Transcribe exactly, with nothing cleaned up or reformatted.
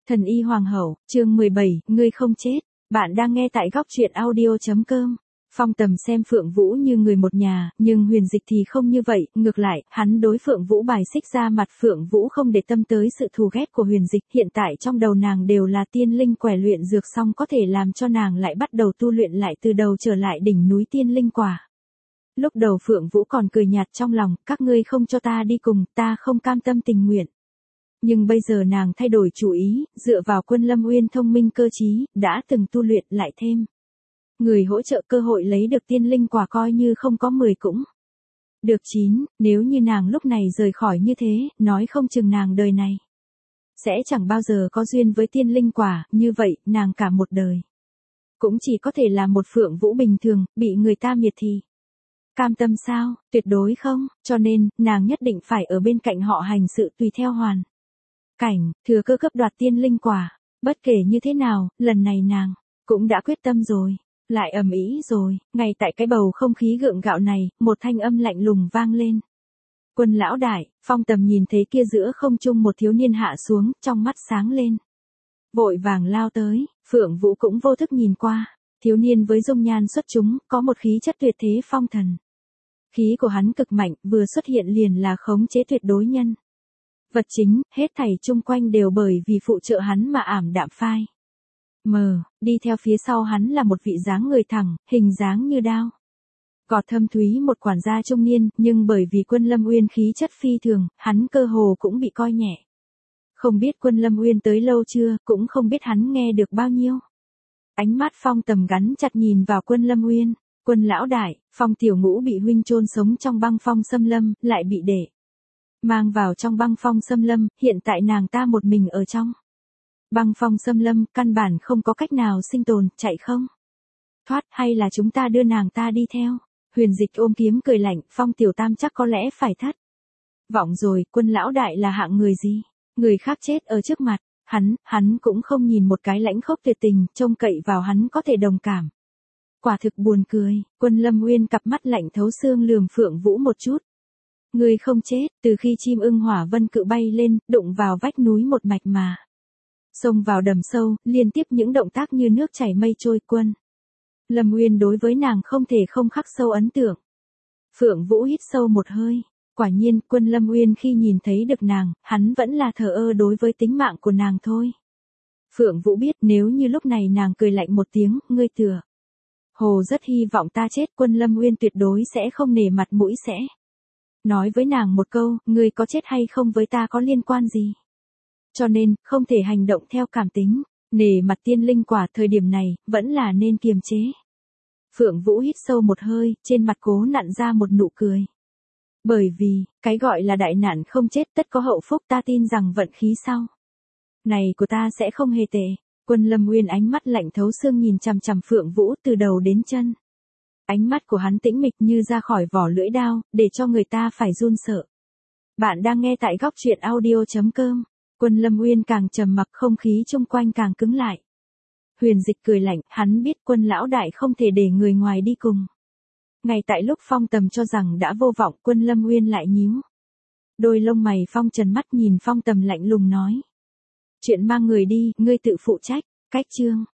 Thần y hoàng hậu, chương mười bảy, ngươi không chết. Bạn đang nghe tại góc truyện audio.com. Phong Tầm xem Phượng Vũ như người một nhà, nhưng Huyền Dịch thì không như vậy, ngược lại, hắn đối Phượng Vũ bài xích ra mặt. Phượng Vũ không để tâm tới sự thù ghét của Huyền Dịch, hiện tại trong đầu nàng đều là tiên linh quẻ luyện dược xong có thể làm cho nàng lại bắt đầu tu luyện lại từ đầu trở lại đỉnh núi tiên linh quả. Lúc đầu Phượng Vũ còn cười nhạt trong lòng, các ngươi không cho ta đi cùng, ta không cam tâm tình nguyện. Nhưng bây giờ nàng thay đổi chủ ý, dựa vào Quân Lâm Uyên thông minh cơ trí, đã từng tu luyện lại thêm. Người hỗ trợ cơ hội lấy được tiên linh quả coi như không có mười cũng được chín, nếu như nàng lúc này rời khỏi như thế, nói không chừng nàng đời này sẽ chẳng bao giờ có duyên với tiên linh quả, như vậy, nàng cả một đời cũng chỉ có thể là một Phượng Vũ bình thường, bị người ta miệt thị. Cam tâm sao, tuyệt đối không, cho nên, nàng nhất định phải ở bên cạnh họ hành sự tùy theo hoàn cảnh, thừa cơ cướp đoạt tiên linh quả. Bất kể như thế nào, lần này nàng cũng đã quyết tâm rồi. Lại ầm ĩ rồi, ngay tại cái bầu không khí gượng gạo này, một thanh âm lạnh lùng vang lên. Quân lão đại, Phong Tầm nhìn thấy kia giữa không trung một thiếu niên hạ xuống, trong mắt sáng lên. Vội vàng lao tới, Phượng Vũ cũng vô thức nhìn qua. Thiếu niên với dung nhan xuất chúng, có một khí chất tuyệt thế phong thần. Khí của hắn cực mạnh, vừa xuất hiện liền là khống chế tuyệt đối nhân vật chính, hết thảy chung quanh đều bởi vì phụ trợ hắn mà ảm đạm phai mờ, đi theo phía sau hắn là một vị dáng người thẳng, hình dáng như đao gọt thâm thúy một quản gia trung niên, nhưng bởi vì Quân Lâm Uyên khí chất phi thường, hắn cơ hồ cũng bị coi nhẹ. Không biết Quân Lâm Uyên tới lâu chưa, cũng không biết hắn nghe được bao nhiêu. Ánh mắt Phong Tầm gắn chặt nhìn vào Quân Lâm Uyên. Quân lão đại, Phong tiểu ngũ bị huynh chôn sống trong băng phong xâm lâm, lại bị để mang vào trong băng phong xâm lâm, hiện tại nàng ta một mình ở trong băng phong xâm lâm, căn bản không có cách nào sinh tồn, chạy không thoát, hay là chúng ta đưa nàng ta đi theo. Huyền Dịch ôm kiếm cười lạnh, Phong tiểu tam chắc có lẽ phải thất vọng rồi. Quân lão đại là hạng người gì, người khác chết ở trước mặt hắn, hắn cũng không nhìn một cái, lãnh khốc tuyệt tình, trông cậy vào hắn có thể đồng cảm. Quả thực buồn cười. Quân Lâm Uyên cặp mắt lạnh thấu xương lườm Phượng Vũ một chút. Người không chết, từ khi chim ưng hỏa vân cự bay lên, đụng vào vách núi một mạch mà xông vào đầm sâu, liên tiếp những động tác như nước chảy mây trôi. Quân Lâm Uyên đối với nàng không thể không khắc sâu ấn tượng. Phượng Vũ hít sâu một hơi. Quả nhiên, Quân Lâm Uyên khi nhìn thấy được nàng, hắn vẫn là thờ ơ đối với tính mạng của nàng thôi. Phượng Vũ biết nếu như lúc này nàng cười lạnh một tiếng, ngươi tựa hồ rất hy vọng ta chết, Quân Lâm Uyên tuyệt đối sẽ không nể mặt mũi sẽ nói với nàng một câu, ngươi có chết hay không với ta có liên quan gì. Cho nên, không thể hành động theo cảm tính, nể mặt tiên linh quả thời điểm này, vẫn là nên kiềm chế. Phượng Vũ hít sâu một hơi, trên mặt cố nặn ra một nụ cười. Bởi vì, cái gọi là đại nạn không chết tất có hậu phúc, ta tin rằng vận khí sau này của ta sẽ không hề tệ. Quân Lâm Uyên ánh mắt lạnh thấu xương nhìn chằm chằm Phượng Vũ từ đầu đến chân. Ánh mắt của hắn tĩnh mịch như ra khỏi vỏ lưỡi đao, để cho người ta phải run sợ. Bạn đang nghe tại góc truyện audio.com. Quân Lâm Uyên càng trầm mặc, không khí chung quanh càng cứng lại. Huyền Dịch cười lạnh, hắn biết Quân lão đại không thể để người ngoài đi cùng. Ngay tại lúc Phong Tầm cho rằng đã vô vọng, Quân Lâm Uyên lại nhíu đôi lông mày phong trần, mắt nhìn Phong Tầm lạnh lùng nói. Chuyện mang người đi, ngươi tự phụ trách. Cách chương